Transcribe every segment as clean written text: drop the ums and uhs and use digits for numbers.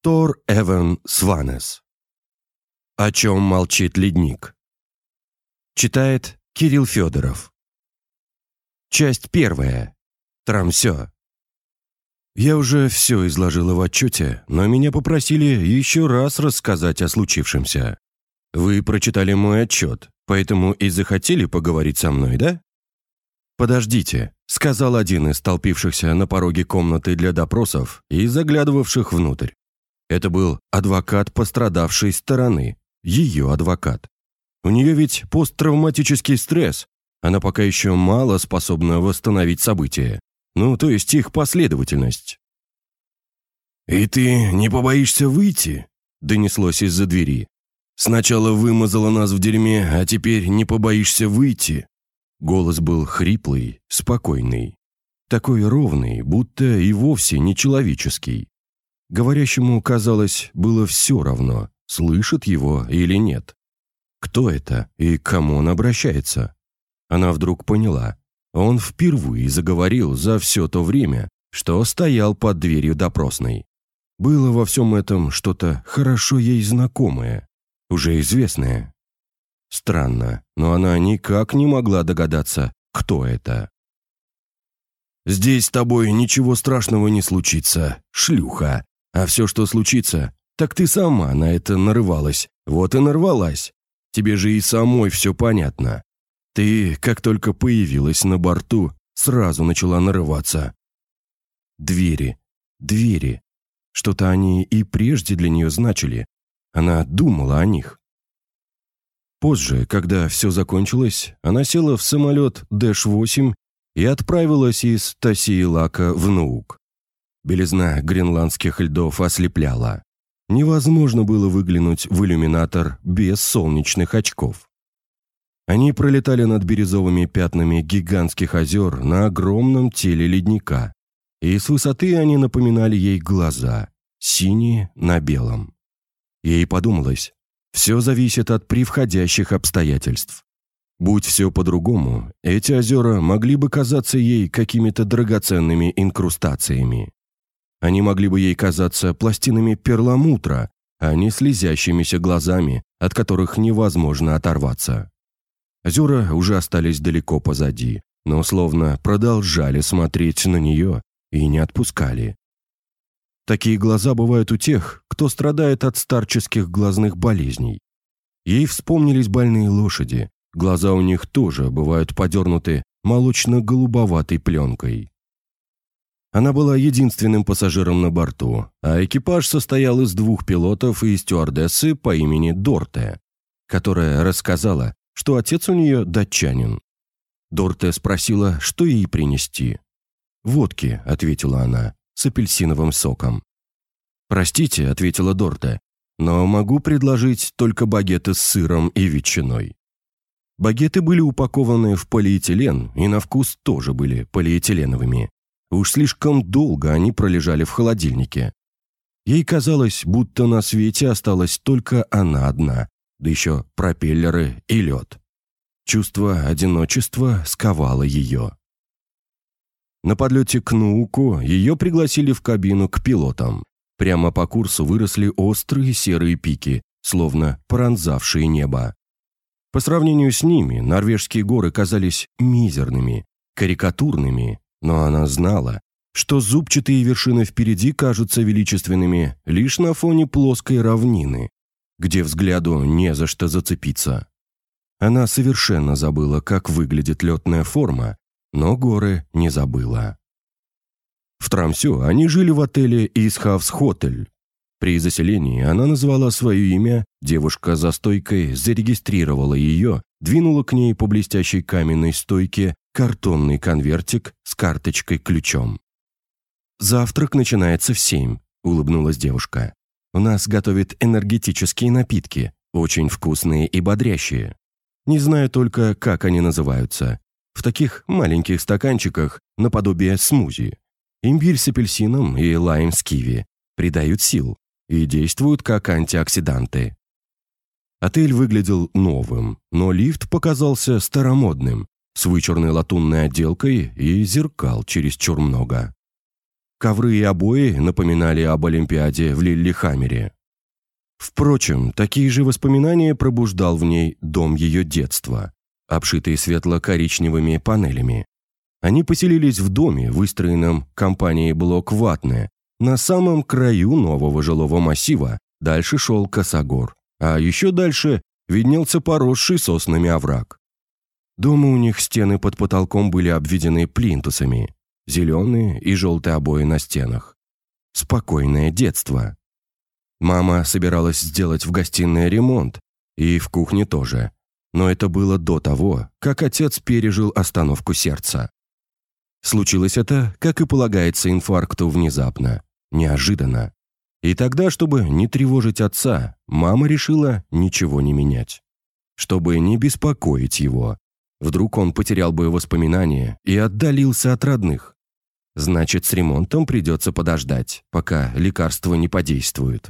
Тор Эвен Сванес. О чем молчит ледник. Читает Кирилл Федоров. Часть 1. Трамсё. Я уже все изложила в отчете, но меня попросили еще раз рассказать о случившемся. Вы прочитали мой отчет, поэтому и захотели поговорить со мной, да? «Подождите», — сказал один из столпившихся на пороге комнаты для допросов и заглядывавших внутрь. Это был адвокат пострадавшей стороны, ее адвокат. У нее ведь посттравматический стресс, она пока еще мало способна восстановить события, то есть их последовательность. «И ты не побоишься выйти?» — донеслось из-за двери. «Сначала вымазала нас в дерьме, а теперь не побоишься выйти?» Голос был хриплый, спокойный. Такой ровный, будто и вовсе не человеческий. Говорящему, казалось, было все равно, слышит его или нет. Кто это и к кому он обращается? Она вдруг поняла. Он впервые заговорил за все то время, что стоял под дверью допросной. Было во всем этом что-то хорошо ей знакомое, уже известное. Странно, но она никак не могла догадаться, кто это. «Здесь с тобой ничего страшного не случится, шлюха. А все, что случится, так ты сама на это нарывалась. Вот и нарвалась. Тебе же и самой все понятно. Ты, как только появилась на борту, сразу начала нарываться». Двери. Что-то они и прежде для нее значили. Она думала о них. Позже, когда все закончилось, она села в самолет Дэш-8 и отправилась из Тасиилака в Нуук. Белизна гренландских льдов ослепляла. Невозможно было выглянуть в иллюминатор без солнечных очков. Они пролетали над бирюзовыми пятнами гигантских озер на огромном теле ледника, и с высоты они напоминали ей глаза, синие на белом. Ей подумалось, все зависит от превходящих обстоятельств. Будь все по-другому, эти озера могли бы казаться ей какими-то драгоценными инкрустациями. Они могли бы ей казаться пластинами перламутра, а не слезящимися глазами, от которых невозможно оторваться. Озера уже остались далеко позади, но словно продолжали смотреть на нее и не отпускали. Такие глаза бывают у тех, кто страдает от старческих глазных болезней. Ей вспомнились больные лошади, глаза у них тоже бывают подернуты молочно-голубоватой пленкой. Она была единственным пассажиром на борту, а экипаж состоял из 2 пилотов и стюардессы по имени Дорте, которая рассказала, что отец у нее датчанин. Дорте спросила, что ей принести. «Водки», — ответила она, — «с апельсиновым соком». «Простите», — ответила Дорте, — «но могу предложить только багеты с сыром и ветчиной». Багеты были упакованы в полиэтилен и на вкус тоже были полиэтиленовыми. Уж слишком долго они пролежали в холодильнике. Ей казалось, будто на свете осталась только она одна, да еще пропеллеры и лед. Чувство одиночества сковало ее. На подлете к Нууку ее пригласили в кабину к пилотам. Прямо по курсу выросли острые серые пики, словно пронзавшие небо. По сравнению с ними норвежские горы казались мизерными, карикатурными, но она знала, что зубчатые вершины впереди кажутся величественными лишь на фоне плоской равнины, где взгляду не за что зацепиться. Она совершенно забыла, как выглядит летная форма, но горы не забыла. В Трамсё они жили в отеле Исхавс-Хотель. При заселении она назвала свое имя, девушка за стойкой зарегистрировала ее, двинула к ней по блестящей каменной стойке картонный конвертик с карточкой-ключом. «Завтрак начинается в 7», — улыбнулась девушка. «У нас готовят энергетические напитки, очень вкусные и бодрящие. Не знаю только, как они называются. В таких маленьких стаканчиках наподобие смузи. Имбирь с апельсином и лайм с киви придают сил и действуют как антиоксиданты». Отель выглядел новым, но лифт показался старомодным, с вычурной латунной отделкой и зеркал чересчур много. Ковры и обои напоминали об Олимпиаде в Лиллехаммере. Впрочем, такие же воспоминания пробуждал в ней дом ее детства, обшитый светло-коричневыми панелями. Они поселились в доме, выстроенном компанией «Блок Ватне», на самом краю нового жилого массива. Дальше шел косогор, а еще дальше виднелся поросший соснами овраг. Дома у них стены под потолком были обведены плинтусами, зеленые и желтые обои на стенах. Спокойное детство. Мама собиралась сделать в гостиной ремонт, и в кухне тоже, но это было до того, как отец пережил остановку сердца. Случилось это, как и полагается инфаркту, внезапно, неожиданно. И тогда, чтобы не тревожить отца, мама решила ничего не менять. Чтобы не беспокоить его. Вдруг он потерял бы воспоминания и отдалился от родных. Значит, с ремонтом придется подождать, пока лекарства не подействуют.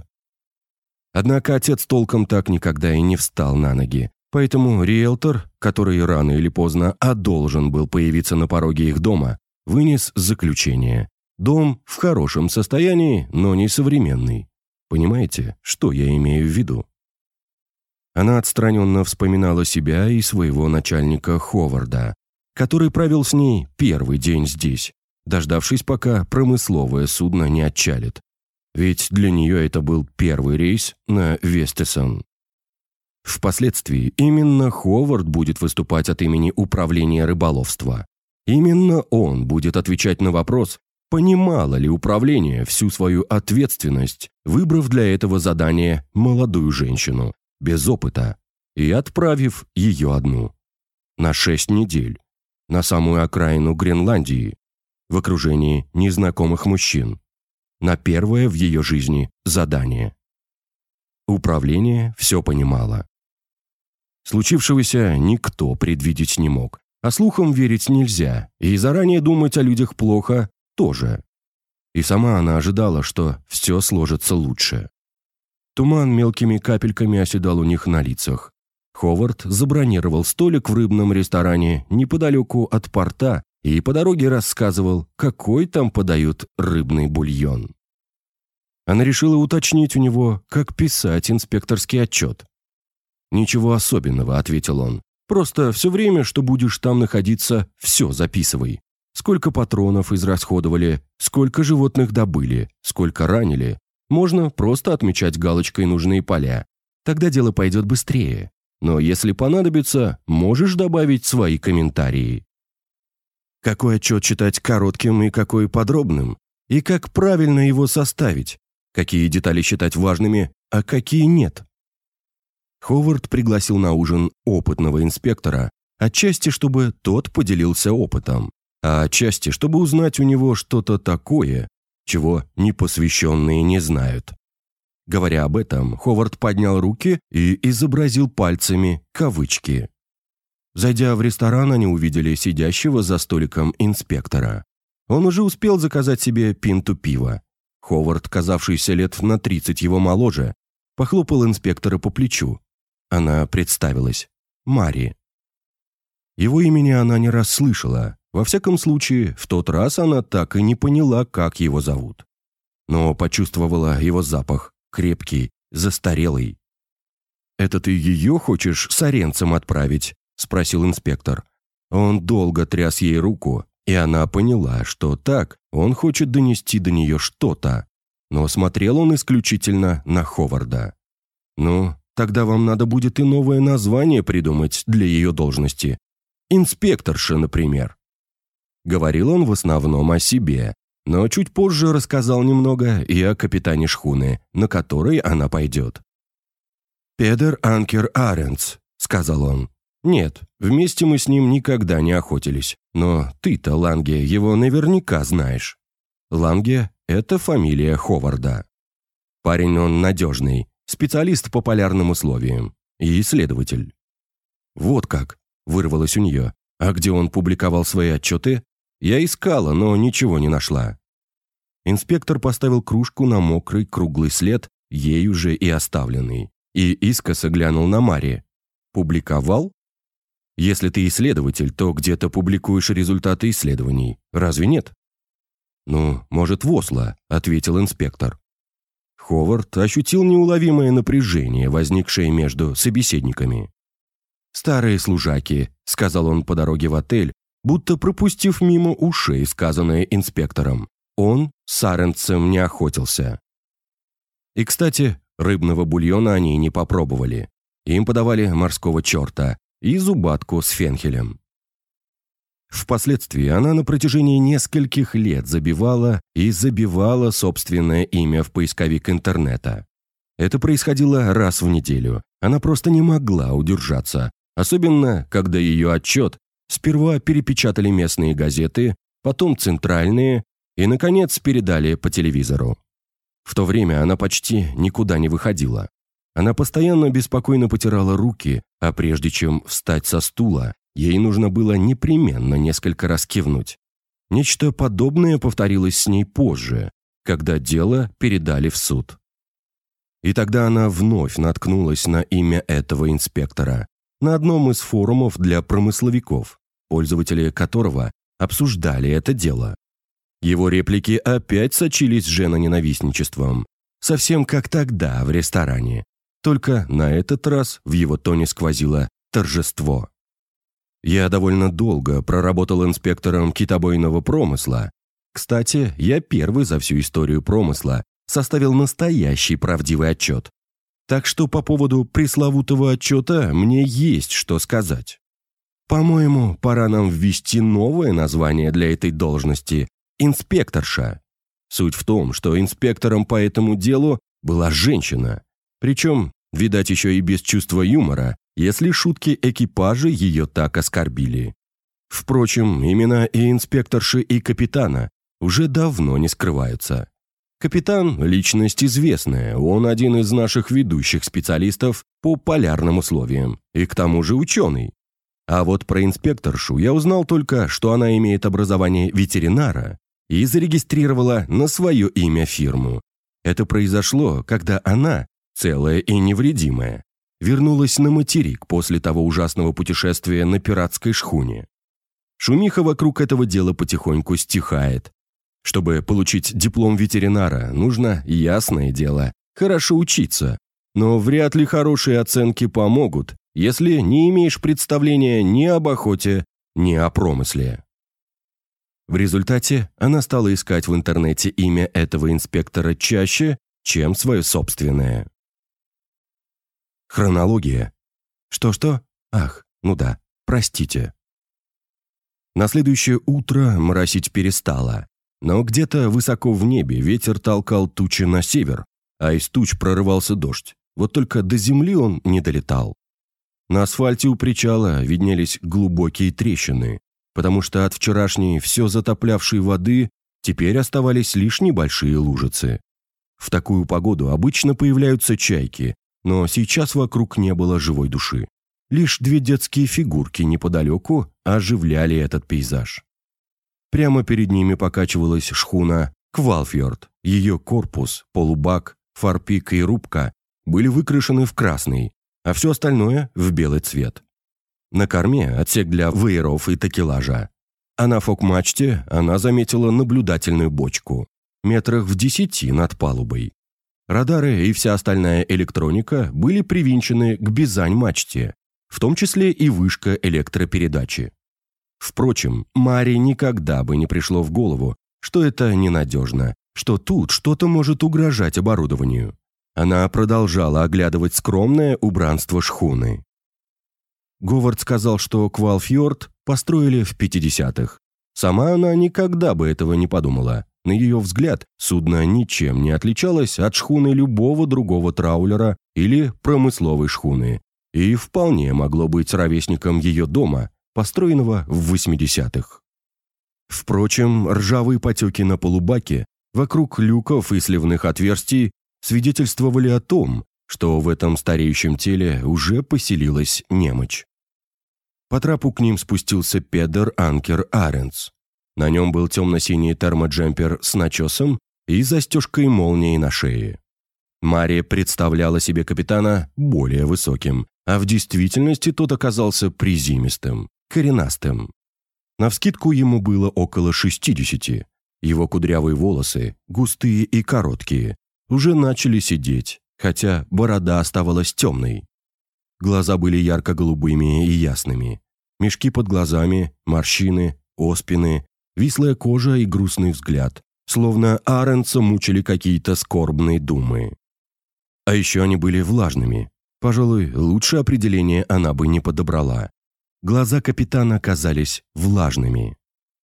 Однако отец толком так никогда и не встал на ноги, поэтому риэлтор, который рано или поздно должен был появиться на пороге их дома, вынес заключение. Дом в хорошем состоянии, но не современный. Понимаете, что я имею в виду? Она отстраненно вспоминала себя и своего начальника Ховарда, который провел с ней первый день здесь, дождавшись, пока промысловое судно не отчалит. Ведь для нее это был первый рейс на Вестесон. Впоследствии именно Ховард будет выступать от имени Управления рыболовства. Именно он будет отвечать на вопрос, понимало ли управление всю свою ответственность, выбрав для этого задания молодую женщину, без опыта, и отправив ее одну. На 6 недель. На самую окраину Гренландии. В окружении незнакомых мужчин. На первое в ее жизни задание. Управление все понимало. Случившегося никто предвидеть не мог, а слухам верить нельзя, и заранее думать о людях плохо тоже. И сама она ожидала, что все сложится лучше. Туман мелкими капельками оседал у них на лицах. Ховард забронировал столик в рыбном ресторане неподалеку от порта и по дороге рассказывал, какой там подают рыбный бульон. Она решила уточнить у него, как писать инспекторский отчет. «Ничего особенного», — ответил он. «Просто все время, что будешь там находиться, все записывай. Сколько патронов израсходовали, сколько животных добыли, сколько ранили. Можно просто отмечать галочкой нужные поля. Тогда дело пойдет быстрее. Но если понадобится, можешь добавить свои комментарии». Какой отчет читать коротким и какой подробным? И как правильно его составить? Какие детали считать важными, а какие нет? Ховард пригласил на ужин опытного инспектора, отчасти, чтобы тот поделился опытом, а отчасти, чтобы узнать у него что-то такое, чего непосвященные не знают. Говоря об этом, Ховард поднял руки и изобразил пальцами кавычки. Зайдя в ресторан, они увидели сидящего за столиком инспектора. Он уже успел заказать себе пинту пива. Ховард, казавшийся лет на 30 его моложе, похлопал инспектора по плечу. Она представилась. Мари. Его имени она не раз слышала. Во всяком случае, в тот раз она так и не поняла, как его зовут. Но почувствовала его запах, крепкий, застарелый. «Это ты ее хочешь с Оренцем отправить?» — спросил инспектор. Он долго тряс ей руку, и она поняла, что так он хочет донести до нее что-то. Но смотрел он исключительно на Ховарда. «Ну, тогда вам надо будет и новое название придумать для ее должности. Инспекторша, например». Говорил он в основном о себе, но чуть позже рассказал немного и о капитане шхуны, на которой она пойдет. «Педер Анкер Аренц», — сказал он. «Нет, вместе мы с ним никогда не охотились, но ты-то, Ланге, его наверняка знаешь». Ланге — это фамилия Ховарда. Парень он надежный, специалист по полярным условиям и исследователь. «Вот как», — вырвалось у нее. «А где он публиковал свои отчеты?» «Я искала, но ничего не нашла». Инспектор поставил кружку на мокрый круглый след, ей уже и оставленный, и искоса глянул на Мари. «Публиковал? Если ты исследователь, то где-то публикуешь результаты исследований. Разве нет?» «Ну, может, в Осло», — ответил инспектор. Ховард ощутил неуловимое напряжение, возникшее между собеседниками. «Старые служаки», — сказал он по дороге в отель, будто пропустив мимо ушей сказанное инспектором. Он с Арендсом не охотился. И, кстати, рыбного бульона они не попробовали. Им подавали морского черта и зубатку с фенхелем. Впоследствии она на протяжении нескольких лет забивала и забивала собственное имя в поисковик интернета. Это происходило раз в неделю. Она просто не могла удержаться, особенно когда ее отчет сперва перепечатали местные газеты, потом центральные и, наконец, передали по телевизору. В то время она почти никуда не выходила. Она постоянно беспокойно потирала руки, а прежде чем встать со стула, ей нужно было непременно несколько раз кивнуть. Нечто подобное повторилось с ней позже, когда дело передали в суд. И тогда она вновь наткнулась на имя этого инспектора на одном из форумов для промысловиков, пользователи которого обсуждали это дело. Его реплики опять сочились женоненавистничеством, совсем как тогда в ресторане, только на этот раз в его тоне сквозило торжество. Я довольно долго проработал инспектором китобойного промысла. Кстати, я первый за всю историю промысла составил настоящий правдивый отчет. Так что по поводу пресловутого отчета мне есть что сказать. По-моему, пора нам ввести новое название для этой должности – инспекторша. Суть в том, что инспектором по этому делу была женщина. Причем, видать, еще и без чувства юмора, если шутки экипажа ее так оскорбили. Впрочем, имена и инспекторши, и капитана уже давно не скрываются. Капитан – личность известная, он один из наших ведущих специалистов по полярным условиям, и к тому же ученый. А вот про инспекторшу я узнал только, что она имеет образование ветеринара и зарегистрировала на свое имя фирму. Это произошло, когда она, целая и невредимая, вернулась на материк после того ужасного путешествия на пиратской шхуне. Шумиха вокруг этого дела потихоньку стихает. Чтобы получить диплом ветеринара, нужно, ясное дело, хорошо учиться. Но вряд ли хорошие оценки помогут, если не имеешь представления ни об охоте, ни о промысле. В результате она стала искать в интернете имя этого инспектора чаще, чем свое собственное. Хронология. Что-что? Ах, ну да, простите. На следующее утро моросить перестало, но где-то высоко в небе ветер толкал тучи на север, а из туч прорывался дождь. Вот только до земли он не долетал. На асфальте у причала виднелись глубокие трещины, потому что от вчерашней все затоплявшей воды теперь оставались лишь небольшие лужицы. В такую погоду обычно появляются чайки, но сейчас вокруг не было живой души. Лишь две детские фигурки неподалеку оживляли этот пейзаж. Прямо перед ними покачивалась шхуна «Квалфьорд». Ее корпус, полубак, форпик и рубка были выкрашены в красный, а все остальное – в белый цвет. На корме отсек для вееров и такелажа, а на фок-мачте она заметила наблюдательную бочку, метрах в 10 над палубой. Радары и вся остальная электроника были привинчены к бизань-мачте, в том числе и вышка электропередачи. Впрочем, Маре никогда бы не пришло в голову, что это ненадежно, что тут что-то может угрожать оборудованию. Она продолжала оглядывать скромное убранство шхуны. Говард сказал, что Квалфьорд построили в 50-х. Сама она никогда бы этого не подумала. На ее взгляд, судно ничем не отличалось от шхуны любого другого траулера или промысловой шхуны и вполне могло быть ровесником ее дома, построенного в 80-х. Впрочем, ржавые потеки на полубаке, вокруг люков и сливных отверстий свидетельствовали о том, что в этом стареющем теле уже поселилась немочь. По трапу к ним спустился Педер Анкер Арендс. На нем был темно-синий термоджемпер с начесом и застежкой молнии на шее. Мария представляла себе капитана более высоким, а в действительности тот оказался приземистым, коренастым. Навскидку ему было около 60, Его кудрявые волосы, густые и короткие, уже начали сидеть, хотя борода оставалась темной. Глаза были ярко-голубыми и ясными. Мешки под глазами, морщины, оспины, вислая кожа и грустный взгляд, словно Арендса мучили какие-то скорбные думы. А еще они были влажными. Пожалуй, лучшее определение она бы не подобрала. Глаза капитана казались влажными.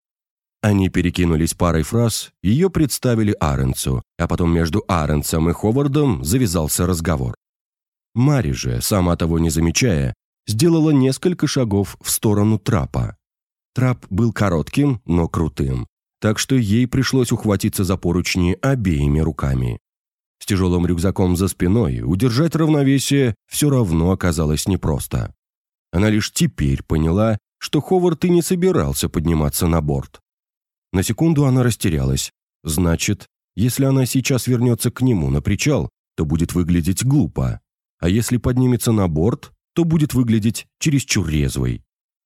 Они перекинулись парой фраз, ее представили Арендсу, а потом между Арендсом и Ховардом завязался разговор. Мари же, сама того не замечая, сделала несколько шагов в сторону трапа. Трап был коротким, но крутым, так что ей пришлось ухватиться за поручни обеими руками. С тяжелым рюкзаком за спиной удержать равновесие все равно оказалось непросто. Она лишь теперь поняла, что Ховард и не собирался подниматься на борт. На секунду она растерялась. Значит, если она сейчас вернется к нему на причал, то будет выглядеть глупо. А если поднимется на борт, то будет выглядеть чересчур резвой.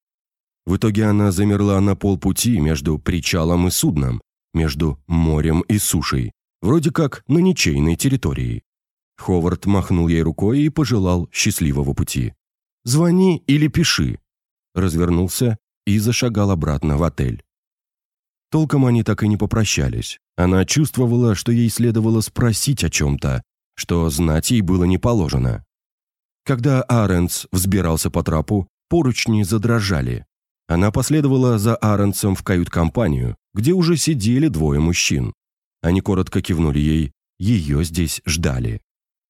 В итоге она замерла на полпути между причалом и судном, между морем и сушей, вроде как на ничейной территории. Ховард махнул ей рукой и пожелал счастливого пути. «Звони или пиши», развернулся и зашагал обратно в отель. Толком они так и не попрощались. Она чувствовала, что ей следовало спросить о чем-то, что знать ей было не положено. Когда Арендс взбирался по трапу, поручни задрожали. Она последовала за Арендсом в кают-компанию, где уже сидели двое мужчин. Они коротко кивнули ей, ее здесь ждали.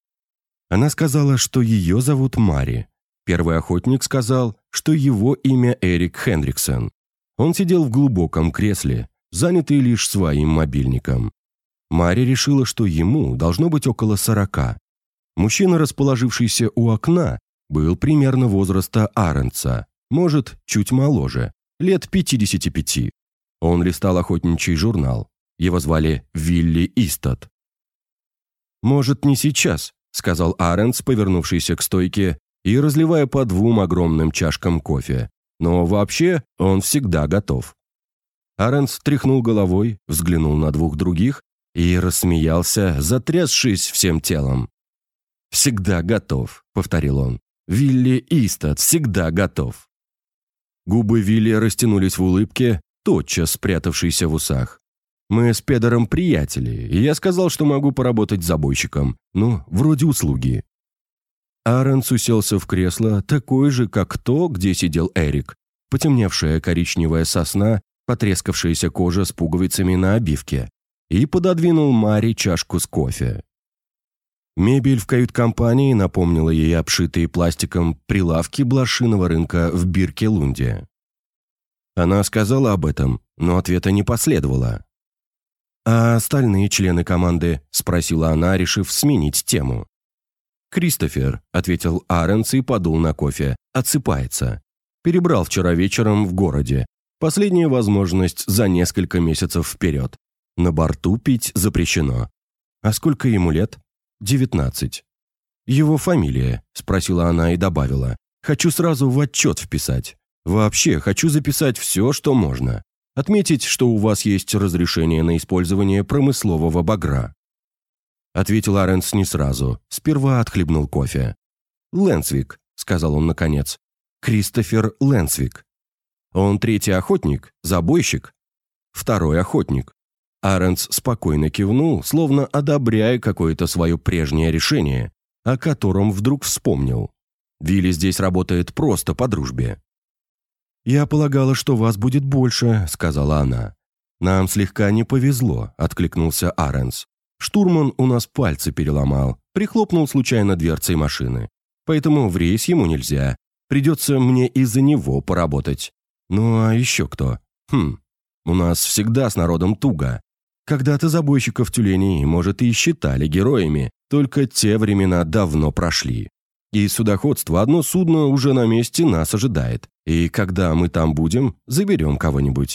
Она сказала, что ее зовут Мари. Первый охотник сказал, что его имя Эрик Хендриксон. Он сидел в глубоком кресле, занятый лишь своим мобильником. Мари решила, что ему должно быть около 40. Мужчина, расположившийся у окна, был примерно возраста Арендса, может, чуть моложе, лет 55. Он листал охотничий журнал. Его звали Вилли Истот. «Может, не сейчас», — сказал Арендс, повернувшийся к стойке и разливая по 2 огромным чашкам кофе. «Но вообще он всегда готов». Арендс тряхнул головой, взглянул на 2 других и рассмеялся, затрясшись всем телом. «Всегда готов», — повторил он. «Вилли Истот всегда готов». Губы Вилли растянулись в улыбке, тотчас спрятавшейся в усах. «Мы с Педером приятели, и я сказал, что могу поработать забойщиком. Ну, вроде услуги». Арендс уселся в кресло, такое же, как то, где сидел Эрик. Потемневшая коричневая сосна, потрескавшаяся кожа с пуговицами на обивке, и пододвинул Мари чашку с кофе. Мебель в кают-компании напомнила ей обшитые пластиком прилавки блошиного рынка в Биркелунде. Она сказала об этом, но ответа не последовало. «А остальные члены команды?» – спросила она, решив сменить тему. «Кристофер», – ответил Арендс и подул на кофе, – «отсыпается. Перебрал вчера вечером в городе. Последняя возможность за несколько месяцев вперед. На борту пить запрещено. А сколько ему лет?» 19. «Его фамилия?» – спросила она и добавила. «Хочу сразу в отчет вписать. Вообще, хочу записать все, что можно. Отметить, что у вас есть разрешение на использование промыслового багра». Ответил Арендс не сразу. Сперва отхлебнул кофе. «Лэнсвик», – сказал он наконец. «Кристофер Лэнсвик. Он 3-й охотник, забойщик?» «2-й охотник». Арендс спокойно кивнул, словно одобряя какое-то свое прежнее решение, о котором вдруг вспомнил. Вилли здесь работает просто по дружбе. «Я полагала, что вас будет больше», — сказала она. «Нам слегка не повезло», — откликнулся Арендс. «Штурман у нас пальцы переломал, прихлопнул случайно дверцей машины. Поэтому в рейс ему нельзя. Придется мне из-за него поработать. Ну а еще кто? У нас всегда с народом туго. Когда-то забойщиков тюленей, может, и считали героями, только те времена давно прошли. И судоходство одно судно уже на месте нас ожидает, и когда мы там будем, заберем кого-нибудь».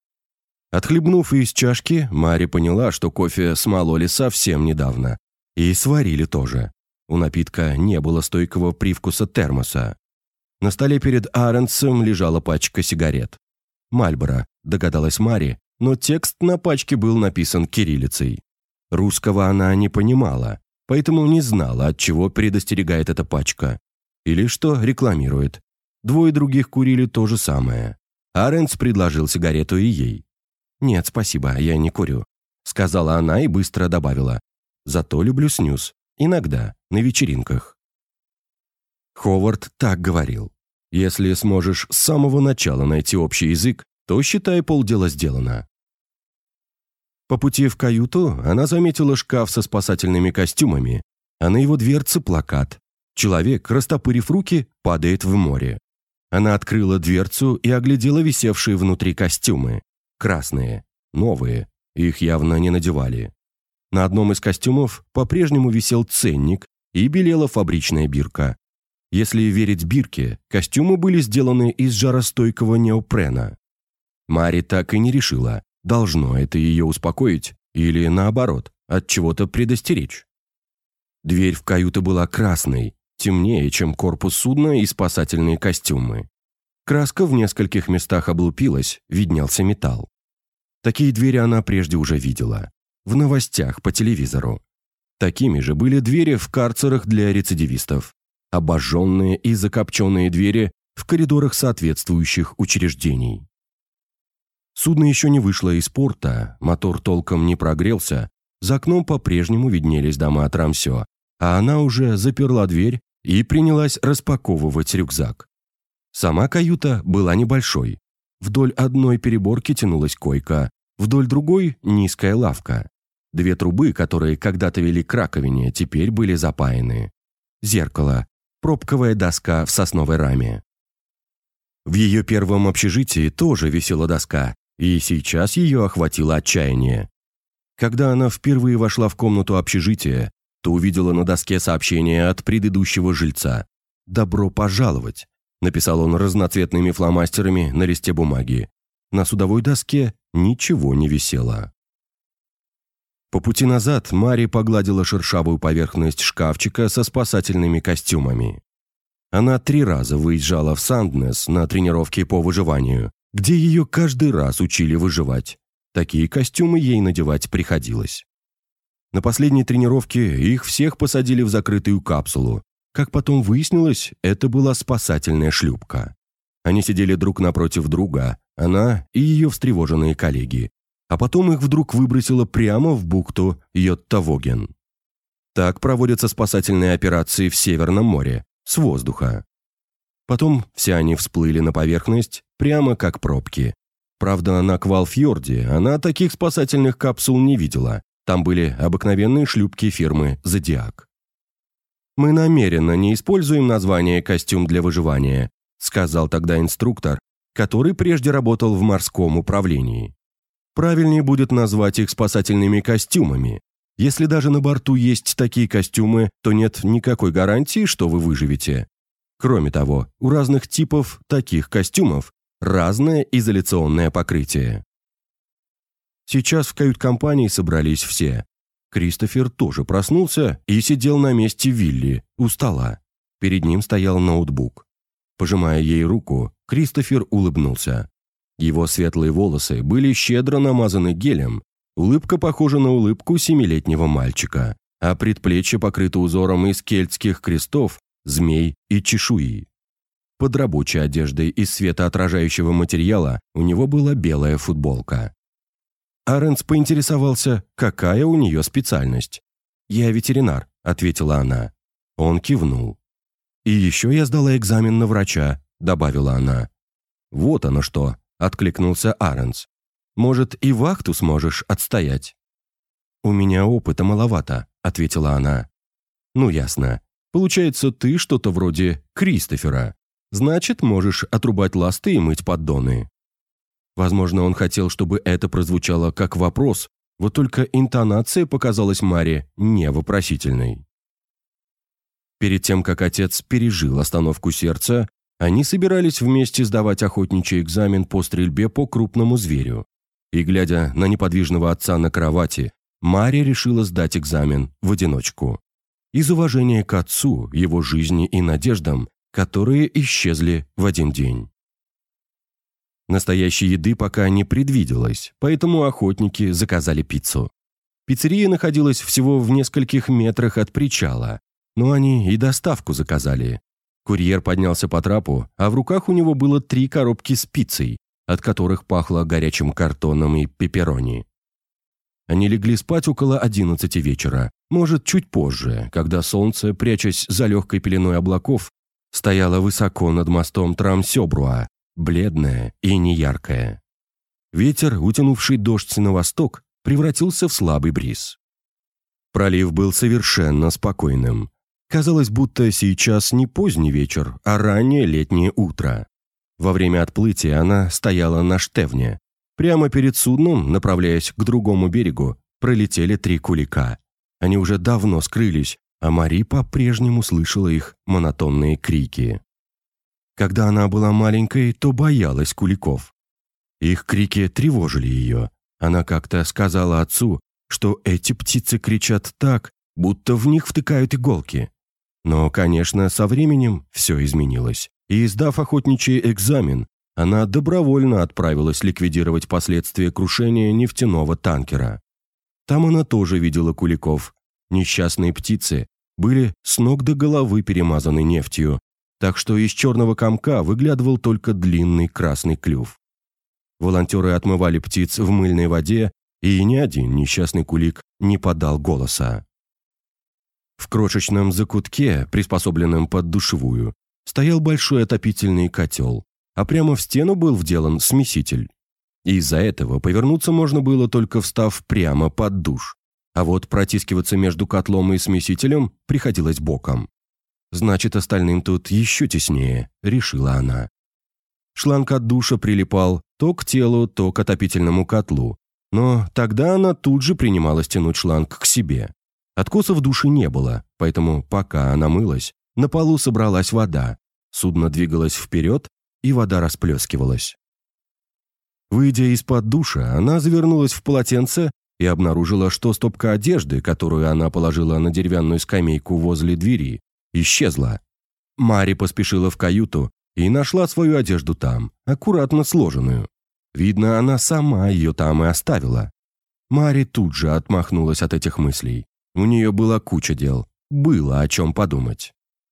Отхлебнув из чашки, Мари поняла, что кофе смололи совсем недавно. И сварили тоже. У напитка не было стойкого привкуса термоса. На столе перед Арендсом лежала пачка сигарет. «Мальборо», догадалась Мари, но текст на пачке был написан кириллицей. Русского она не понимала, поэтому не знала, от чего предостерегает эта пачка. Или что рекламирует. Двое других курили то же самое. Аренс предложил сигарету и ей. «Нет, спасибо, я не курю», — сказала она и быстро добавила. «Зато люблю снюс. Иногда, на вечеринках». Ховард так говорил. «Если сможешь с самого начала найти общий язык, то, считай, полдела сделано». По пути в каюту она заметила шкаф со спасательными костюмами, а на его дверце плакат. Человек, растопырив руки, падает в море. Она открыла дверцу и оглядела висевшие внутри костюмы. Красные, новые, их явно не надевали. На одном из костюмов по-прежнему висел ценник и белела фабричная бирка. Если верить бирке, костюмы были сделаны из жаростойкого неопрена. Мари так и не решила, должно это ее успокоить или, наоборот, от чего-то предостеречь. Дверь в каюту была красной, темнее, чем корпус судна и спасательные костюмы. Краска в нескольких местах облупилась, виднелся металл. Такие двери она прежде уже видела. В новостях по телевизору. Такими же были двери в карцерах для рецидивистов. Обожженные и закопченные двери в коридорах соответствующих учреждений. Судно еще не вышло из порта, мотор толком не прогрелся, за окном по-прежнему виднелись дома Трамсё, а она уже заперла дверь и принялась распаковывать рюкзак. Сама каюта была небольшой. Вдоль одной переборки тянулась койка, вдоль другой – низкая лавка. Две трубы, которые когда-то вели к раковине, теперь были запаяны. Зеркало, пробковая доска в сосновой раме. В ее первом общежитии тоже висела доска, и сейчас ее охватило отчаяние. Когда она впервые вошла в комнату общежития, то увидела на доске сообщение от предыдущего жильца. «Добро пожаловать», — написал он разноцветными фломастерами на листе бумаги. На судовой доске ничего не висело. По пути назад Мари погладила шершавую поверхность шкафчика со спасательными костюмами. Она 3 раза выезжала в Санднес на тренировки по выживанию, где ее каждый раз учили выживать. Такие костюмы ей надевать приходилось. На последней тренировке их всех посадили в закрытую капсулу. Как потом выяснилось, это была спасательная шлюпка. Они сидели друг напротив друга, она и ее встревоженные коллеги. А потом их вдруг выбросило прямо в бухту Йоттавоген. Так проводятся спасательные операции в Северном море, с воздуха. Потом все они всплыли на поверхность, прямо как пробки. Правда, на Квалфьорде она таких спасательных капсул не видела. Там были обыкновенные шлюпки фирмы «Зодиак». «Мы намеренно не используем название «костюм для выживания», сказал тогда инструктор, который прежде работал в морском управлении. Правильнее будет назвать их спасательными костюмами. Если даже на борту есть такие костюмы, то нет никакой гарантии, что вы выживете. Кроме того, у разных типов таких костюмов разное изоляционное покрытие. Сейчас в кают-компании собрались все. Кристофер тоже проснулся и сидел на месте Вилли, у стола. Перед ним стоял ноутбук. Пожимая ей руку, Кристофер улыбнулся. Его светлые волосы были щедро намазаны гелем, улыбка похожа на улыбку 7-летнего мальчика, а предплечье покрыто узором из кельтских крестов, змей и чешуи. Под рабочей одеждой из светоотражающего материала у него была белая футболка. Аренс поинтересовался, какая у нее специальность. «Я ветеринар», — ответила она. Он кивнул. «И еще я сдала экзамен на врача», — добавила она. «Вот оно что», — откликнулся Аренс. «Может, и вахту сможешь отстоять?» «У меня опыта маловато», — ответила она. «Ну, ясно. Получается, ты что-то вроде Кристофера. Значит, можешь отрубать ласты и мыть поддоны». Возможно, он хотел, чтобы это прозвучало как вопрос, вот только интонация показалась Маре невопросительной. Перед тем, как отец пережил остановку сердца, они собирались вместе сдавать охотничий экзамен по стрельбе по крупному зверю. И, глядя на неподвижного отца на кровати, Мария решила сдать экзамен в одиночку. Из уважения к отцу, его жизни и надеждам, которые исчезли в один день. Настоящей еды пока не предвиделось, поэтому охотники заказали пиццу. Пиццерия находилась всего в нескольких метрах от причала, но они и доставку заказали. Курьер поднялся по трапу, а в руках у него было 3 коробки с пиццей, от которых пахло горячим картоном и пепперони. Они легли спать около 11 вечера, может, чуть позже, когда солнце, прячась за легкой пеленой облаков, стояло высоко над мостом Трамсёбруа, бледное и неяркое. Ветер, утянувший дождь на восток, превратился в слабый бриз. Пролив был совершенно спокойным. Казалось, будто сейчас не поздний вечер, а раннее летнее утро. Во время отплытия она стояла на штевне. Прямо перед судном, направляясь к другому берегу, пролетели 3 кулика. Они уже давно скрылись, а Мари по-прежнему слышала их монотонные крики. Когда она была маленькой, то боялась куликов. Их крики тревожили ее. Она как-то сказала отцу, что эти птицы кричат так, будто в них втыкают иголки. Но, конечно, со временем все изменилось, и, сдав охотничий экзамен, она добровольно отправилась ликвидировать последствия крушения нефтяного танкера. Там она тоже видела куликов. Несчастные птицы были с ног до головы перемазаны нефтью, так что из черного комка выглядывал только длинный красный клюв. Волонтеры отмывали птиц в мыльной воде, и ни один несчастный кулик не подал голоса. В крошечном закутке, приспособленном под душевую, стоял большой отопительный котел, а прямо в стену был вделан смеситель. Из-за этого повернуться можно было, только встав прямо под душ, а вот протискиваться между котлом и смесителем приходилось боком. «Значит, остальным тут еще теснее», — решила она. Шланг от душа прилипал то к телу, то к отопительному котлу, но тогда она тут же принималась тянуть шланг к себе. Откоса в душе не было, поэтому, пока она мылась, на полу собралась вода, судно двигалось вперед, и вода расплескивалась. Выйдя из-под душа, она завернулась в полотенце и обнаружила, что стопка одежды, которую она положила на деревянную скамейку возле двери, исчезла. Мари поспешила в каюту и нашла свою одежду там, аккуратно сложенную. Видно, она сама ее там и оставила. Мари тут же отмахнулась от этих мыслей. У нее была куча дел, было о чем подумать.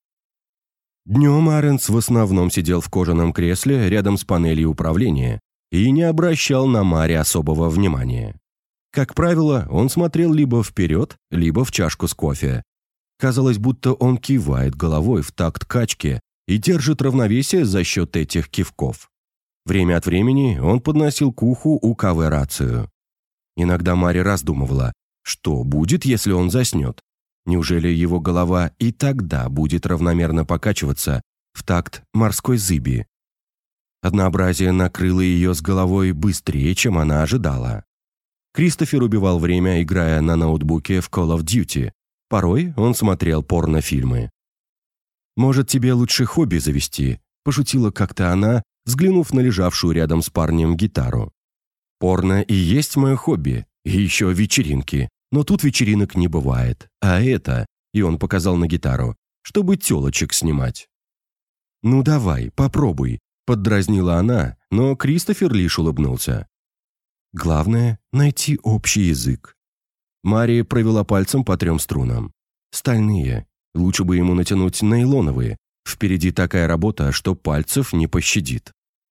Днем Аренс в основном сидел в кожаном кресле рядом с панелью управления и не обращал на Мари особого внимания. Как правило, он смотрел либо вперед, либо в чашку с кофе. Казалось, будто он кивает головой в такт качке и держит равновесие за счет этих кивков. Время от времени он подносил к уху УКВ рацию. Иногда Мари раздумывала, что будет, если он заснет. Неужели его голова и тогда будет равномерно покачиваться в такт морской зыби? Однообразие накрыло ее с головой быстрее, чем она ожидала. Кристофер убивал время, играя на ноутбуке в Call of Duty. Порой он смотрел порнофильмы. «Может, тебе лучше хобби завести?» – пошутила как-то она, взглянув на лежавшую рядом с парнем гитару. «Порно и есть мое хобби, и еще вечеринки, но тут вечеринок не бывает, а это...» – и он показал на гитару, чтобы тёлочек снимать. «Ну давай, попробуй», – поддразнила она, но Кристофер лишь улыбнулся. «Главное – найти общий язык». Мария провела пальцем по 3 струнам. «Стальные. Лучше бы ему натянуть нейлоновые. Впереди такая работа, что пальцев не пощадит».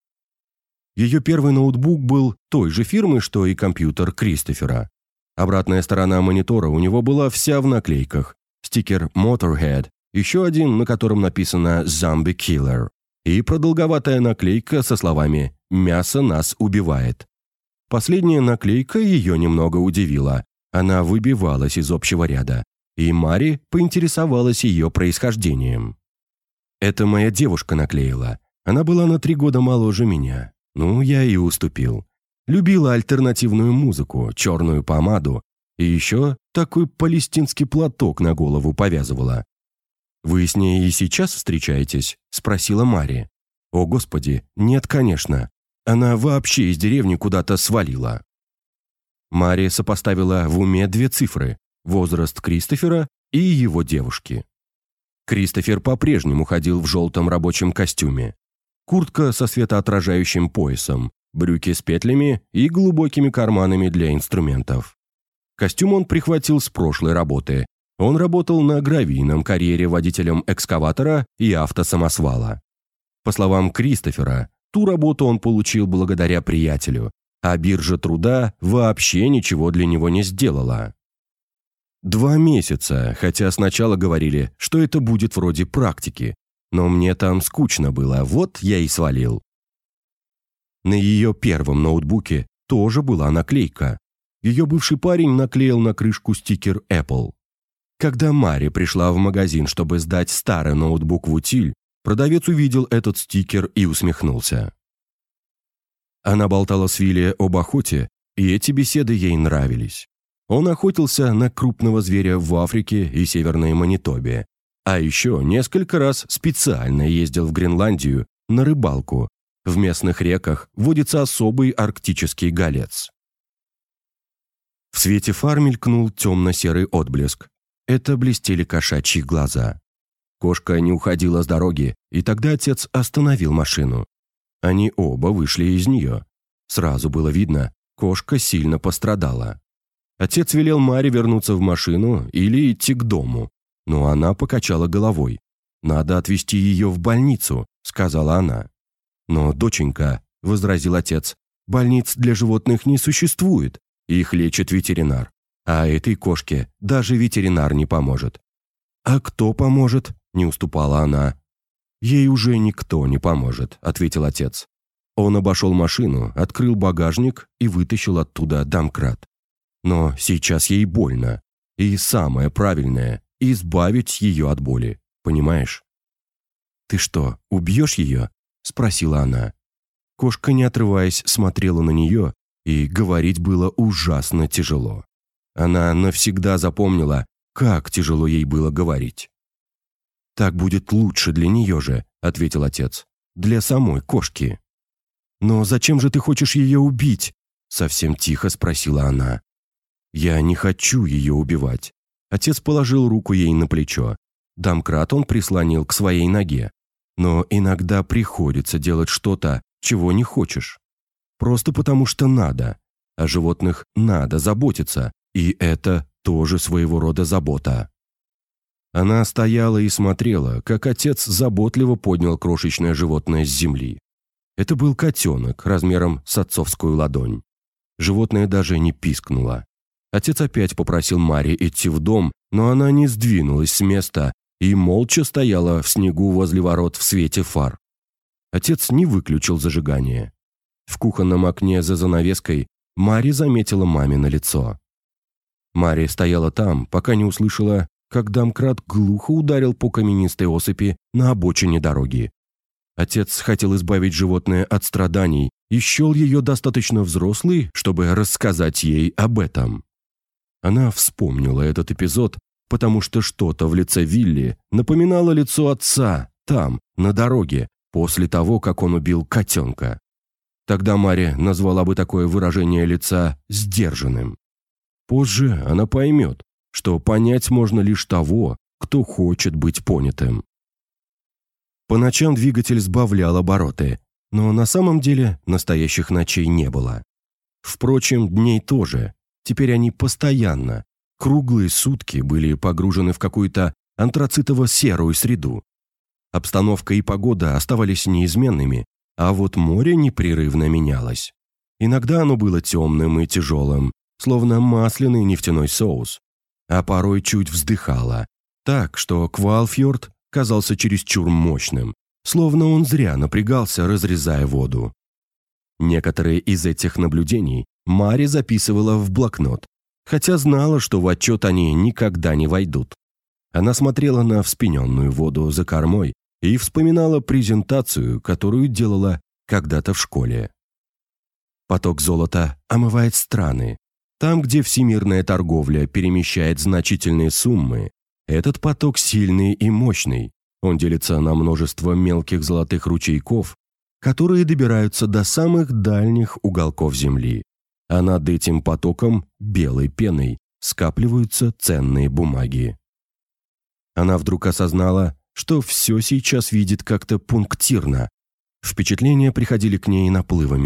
Ее первый ноутбук был той же фирмы, что и компьютер Кристофера. Обратная сторона монитора у него была вся в наклейках. Стикер Motorhead, еще один, на котором написано «Zombie Killer», и продолговатая наклейка со словами «Мясо нас убивает». Последняя наклейка ее немного удивила. Она выбивалась из общего ряда, и Мари поинтересовалась ее происхождением. «Это моя девушка наклеила. Она была на 3 года моложе меня. Ну, я и уступил. Любила альтернативную музыку, черную помаду, и еще такой палестинский платок на голову повязывала». «Вы с ней и сейчас встречаетесь?» – спросила Мари. «О, Господи, нет, конечно. Она вообще из деревни куда-то свалила». Мари сопоставила в уме 2 цифры – возраст Кристофера и его девушки. Кристофер по-прежнему ходил в желтом рабочем костюме. Куртка со светоотражающим поясом, брюки с петлями и глубокими карманами для инструментов. Костюм он прихватил с прошлой работы. Он работал на гравийном карьере водителем экскаватора и автосамосвала. По словам Кристофера, ту работу он получил благодаря приятелю, а биржа труда вообще ничего для него не сделала. 2 месяца, хотя сначала говорили, что это будет вроде практики, но мне там скучно было, вот я и свалил. На ее первом ноутбуке тоже была наклейка. Ее бывший парень наклеил на крышку стикер Apple. Когда Мари пришла в магазин, чтобы сдать старый ноутбук в утиль, продавец увидел этот стикер и усмехнулся. Она болтала с Вилли об охоте, и эти беседы ей нравились. Он охотился на крупного зверя в Африке и Северной Манитобе, а еще несколько раз специально ездил в Гренландию на рыбалку. В местных реках водится особый арктический голец. В свете фар мелькнул темно-серый отблеск. Это блестели кошачьи глаза. Кошка не уходила с дороги, и тогда отец остановил машину. Они оба вышли из нее. Сразу было видно, кошка сильно пострадала. Отец велел Маре вернуться в машину или идти к дому, но она покачала головой. «Надо отвезти ее в больницу», — сказала она. «Но, доченька», — возразил отец, — «больниц для животных не существует, их лечит ветеринар, а этой кошке даже ветеринар не поможет». «А кто поможет?» — не уступала она. «Ей уже никто не поможет», — ответил отец. Он обошел машину, открыл багажник и вытащил оттуда домкрат. «Но сейчас ей больно, и самое правильное — избавить ее от боли, понимаешь?» «Ты что, убьешь ее?» — спросила она. Кошка, не отрываясь, смотрела на нее, и говорить было ужасно тяжело. Она навсегда запомнила, как тяжело ей было говорить. «Так будет лучше для нее же», — ответил отец, — «для самой кошки». «Но зачем же ты хочешь ее убить?» — совсем тихо спросила она. «Я не хочу ее убивать». Отец положил руку ей на плечо. Домкрат он прислонил к своей ноге. «Но иногда приходится делать что-то, чего не хочешь. Просто потому что надо. О животных надо заботиться, и это тоже своего рода забота». Она стояла и смотрела, как отец заботливо поднял крошечное животное с земли. Это был котенок размером с отцовскую ладонь. Животное даже не пискнуло. Отец опять попросил Мари идти в дом, но она не сдвинулась с места и молча стояла в снегу возле ворот в свете фар. Отец не выключил зажигание. В кухонном окне за занавеской Мари заметила мамино лицо. Мари стояла там, пока не услышала, как домкрат глухо ударил по каменистой осыпи на обочине дороги. Отец хотел избавить животное от страданий и счел ее достаточно взрослой, чтобы рассказать ей об этом. Она вспомнила этот эпизод, потому что что-то в лице Вилли напоминало лицо отца там, на дороге, после того, как он убил котенка. Тогда Мари назвала бы такое выражение лица сдержанным. Позже она поймет, что понять можно лишь того, кто хочет быть понятым. По ночам двигатель сбавлял обороты, но на самом деле настоящих ночей не было. Впрочем, дней тоже. Теперь они постоянно, круглые сутки были погружены в какую-то антрацитово-серую среду. Обстановка и погода оставались неизменными, а вот море непрерывно менялось. Иногда оно было темным и тяжелым, словно масляный нефтяной соус, а порой чуть вздыхало, так, что Квалфьорд казался чересчур мощным, словно он зря напрягался, разрезая воду. Некоторые из этих наблюдений Мари записывала в блокнот, хотя знала, что в отчет они никогда не войдут. Она смотрела на вспененную воду за кормой и вспоминала презентацию, которую делала когда-то в школе. Поток золота омывает страны. Там, где всемирная торговля перемещает значительные суммы, этот поток сильный и мощный. Он делится на множество мелких золотых ручейков, которые добираются до самых дальних уголков Земли. А над этим потоком, белой пеной, скапливаются ценные бумаги. Она вдруг осознала, что все сейчас видит как-то пунктирно. Впечатления приходили к ней наплывами,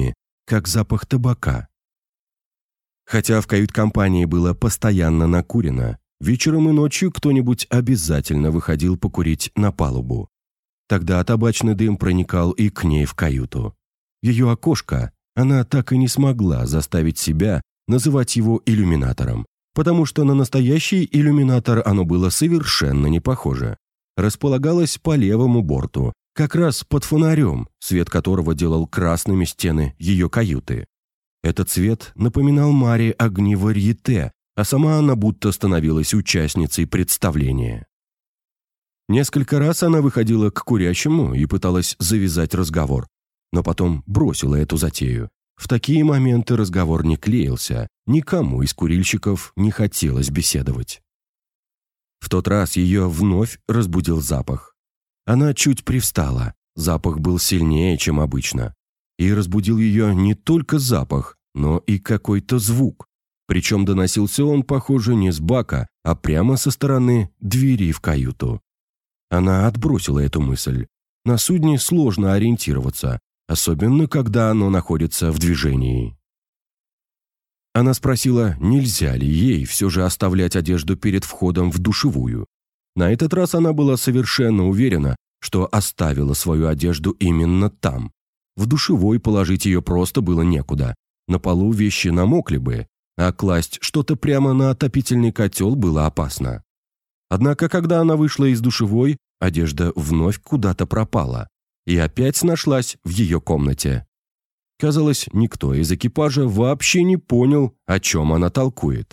как запах табака. Хотя в кают-компании было постоянно накурено, вечером и ночью кто-нибудь обязательно выходил покурить на палубу. Тогда табачный дым проникал и к ней в каюту. Ее окошко, она так и не смогла заставить себя называть его иллюминатором, потому что на настоящий иллюминатор оно было совершенно не похоже. Располагалось по левому борту, как раз под фонарем, свет которого делал красными стены ее каюты. Этот цвет напоминал Маре огни варьете, а сама она будто становилась участницей представления. Несколько раз она выходила к курящему и пыталась завязать разговор, но потом бросила эту затею. В такие моменты разговор не клеился, никому из курильщиков не хотелось беседовать. В тот раз ее вновь разбудил запах. Она чуть привстала, запах был сильнее, чем обычно. И разбудил ее не только запах, но и какой-то звук. Причем доносился он, похоже, не с бака, а прямо со стороны двери в каюту. Она отбросила эту мысль. На судне сложно ориентироваться, особенно когда оно находится в движении. Она спросила, нельзя ли ей все же оставлять одежду перед входом в душевую. На этот раз она была совершенно уверена, что оставила свою одежду именно там. В душевой положить ее просто было некуда. На полу вещи намокли бы, а класть что-то прямо на отопительный котел было опасно. Однако, когда она вышла из душевой, одежда вновь куда-то пропала и опять нашлась в ее комнате. Казалось, никто из экипажа вообще не понял, о чем она толкует.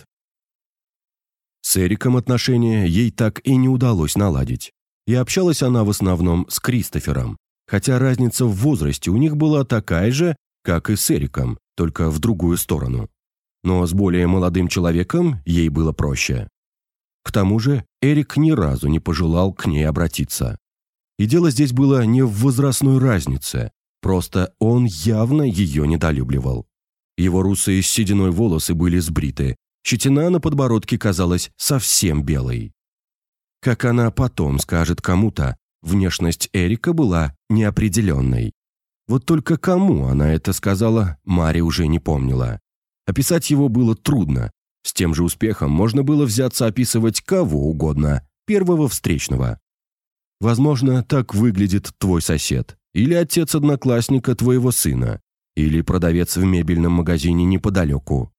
С Эриком отношения ей так и не удалось наладить, и общалась она в основном с Кристофером, хотя разница в возрасте у них была такая же, как и с Эриком, только в другую сторону. Но с более молодым человеком ей было проще. К тому же Эрик ни разу не пожелал к ней обратиться. И дело здесь было не в возрастной разнице, просто он явно ее недолюбливал. Его русые с сединой волосы были сбриты, щетина на подбородке казалась совсем белой. Как она потом скажет кому-то, внешность Эрика была неопределенной. Вот только кому она это сказала, Маре уже не помнила. Описать его было трудно. С тем же успехом можно было взяться описывать кого угодно, первого встречного. Возможно, так выглядит твой сосед, или отец одноклассника твоего сына, или продавец в мебельном магазине неподалеку.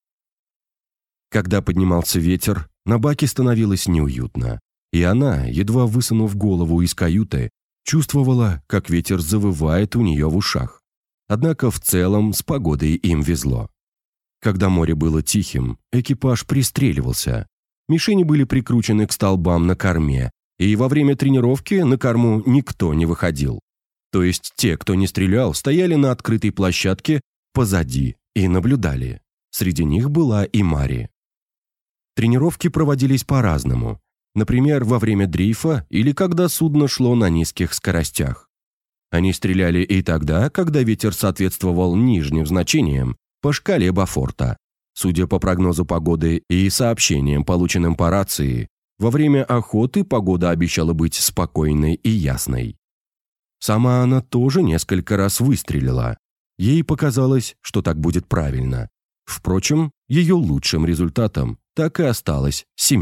Когда поднимался ветер, на баке становилось неуютно, и она, едва высунув голову из каюты, чувствовала, как ветер завывает у нее в ушах. Однако в целом с погодой им везло. Когда море было тихим, экипаж пристреливался. Мишени были прикручены к столбам на корме, и во время тренировки на корму никто не выходил. То есть те, кто не стрелял, стояли на открытой площадке позади и наблюдали. Среди них была и Мари. Тренировки проводились по-разному. Например, во время дрейфа или когда судно шло на низких скоростях. Они стреляли и тогда, когда ветер соответствовал нижним значениям по шкале Бофорта. Судя по прогнозу погоды и сообщениям, полученным по рации, во время охоты погода обещала быть спокойной и ясной. Сама она тоже несколько раз выстрелила. Ей показалось, что так будет правильно. Впрочем, ее лучшим результатом так и осталась 7.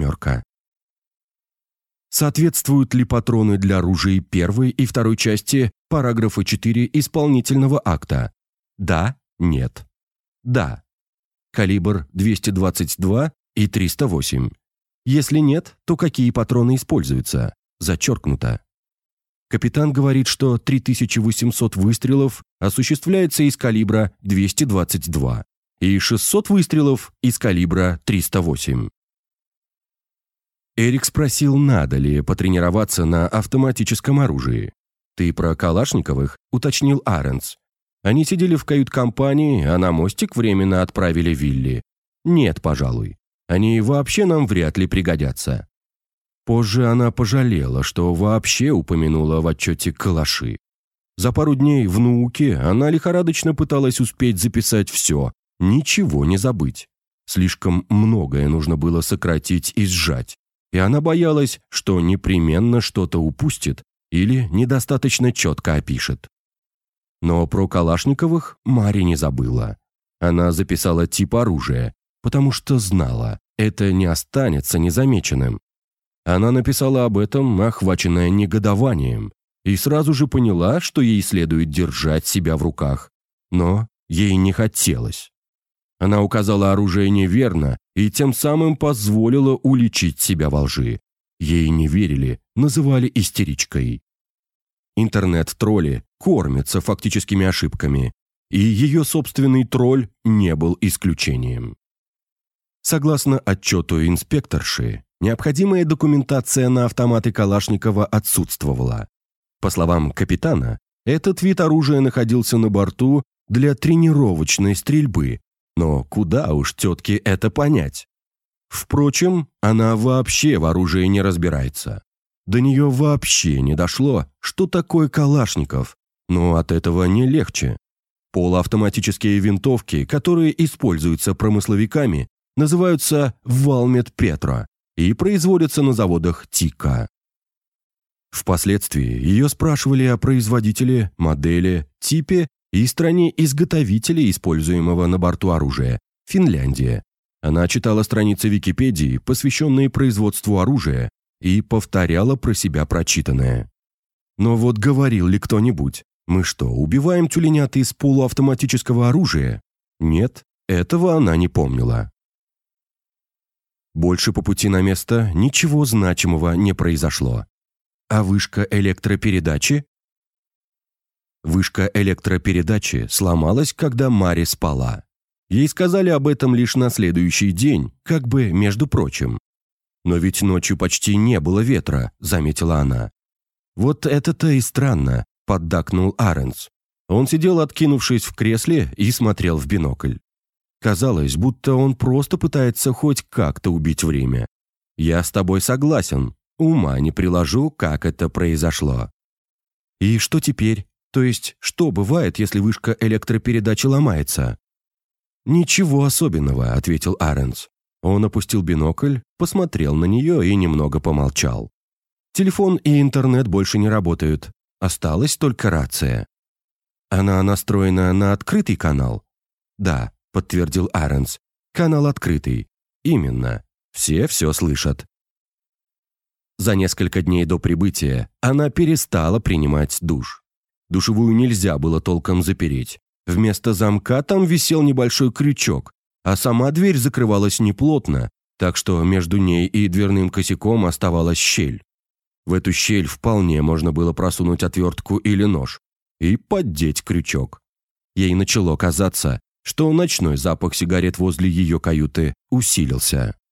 Соответствуют ли патроны для ружей первой и второй части параграфа 4 исполнительного акта? Да, нет. Да. Калибр 222 и 308. Если нет, то какие патроны используются? Зачеркнуто. Капитан говорит, что 3800 выстрелов осуществляется из калибра 222 и 600 выстрелов из калибра 308. Эрик спросил, надо ли потренироваться на автоматическом оружии. «Ты про Калашниковых?» – уточнил Аренс. Они сидели в кают-компании, а на мостик временно отправили Вилли. «Нет, пожалуй. Они вообще нам вряд ли пригодятся». Позже она пожалела, что вообще упомянула в отчете калаши. За пару дней в науке она лихорадочно пыталась успеть записать все, ничего не забыть. Слишком многое нужно было сократить и сжать, и она боялась, что непременно что-то упустит или недостаточно четко опишет. Но про Калашниковых Мари не забыла. Она записала тип оружия, потому что знала, это не останется незамеченным. Она написала об этом, охваченная негодованием, и сразу же поняла, что ей следует держать себя в руках. Но ей не хотелось. Она указала оружие неверно и тем самым позволила уличить себя во лжи. Ей не верили, называли истеричкой. Интернет-тролли кормятся фактическими ошибками, и ее собственный тролль не был исключением. Согласно отчету инспекторши, необходимая документация на автоматы Калашникова отсутствовала. По словам капитана, этот вид оружия находился на борту для тренировочной стрельбы, но куда уж тетке это понять? Впрочем, она вообще в оружии не разбирается. До нее вообще не дошло, что такое Калашников, но от этого не легче. Полуавтоматические винтовки, которые используются промысловиками, называются «Валмет Петро» и производятся на заводах ТИКа. Впоследствии ее спрашивали о производителе, модели, типе и стране изготовителя используемого на борту оружия – Финляндия. Она читала страницы Википедии, посвященные производству оружия, и повторяла про себя прочитанное. Но вот говорил ли кто-нибудь: мы что, убиваем тюленят из полуавтоматического оружия? Нет, этого она не помнила. Больше по пути на место ничего значимого не произошло. А вышка электропередачи? Вышка электропередачи сломалась, когда Мари спала. Ей сказали об этом лишь на следующий день, как бы между прочим. «Но ведь ночью почти не было ветра», — заметила она. «Вот это-то и странно», — поддакнул Аренс. Он сидел, откинувшись в кресле, и смотрел в бинокль. Казалось, будто он просто пытается хоть как-то убить время. «Я с тобой согласен. Ума не приложу, как это произошло». «И что теперь? То есть, что бывает, если вышка электропередачи ломается?» «Ничего особенного», — ответил Аренс. Он опустил бинокль, посмотрел на нее и немного помолчал. «Телефон и интернет больше не работают. Осталась только рация». «Она настроена на открытый канал?» «Да», — подтвердил Аренс. «Канал открытый. Именно. Все слышат». За несколько дней до прибытия она перестала принимать душ. Душевую нельзя было толком запереть. Вместо замка там висел небольшой крючок, а сама дверь закрывалась неплотно, так что между ней и дверным косяком оставалась щель. В эту щель вполне можно было просунуть отвертку или нож и поддеть крючок. Ей начало казаться, что ночной запах сигарет возле ее каюты усилился.